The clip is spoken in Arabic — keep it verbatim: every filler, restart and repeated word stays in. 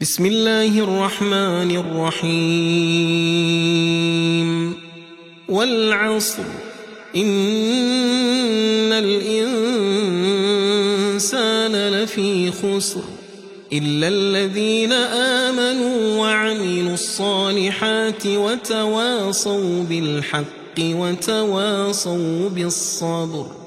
بسم الله الرحمن الرحيم والعصر إن الإنسان لفي خسر إلا الذين آمنوا وعملوا الصالحات وتواصوا بالحق وتواصوا بالصبر.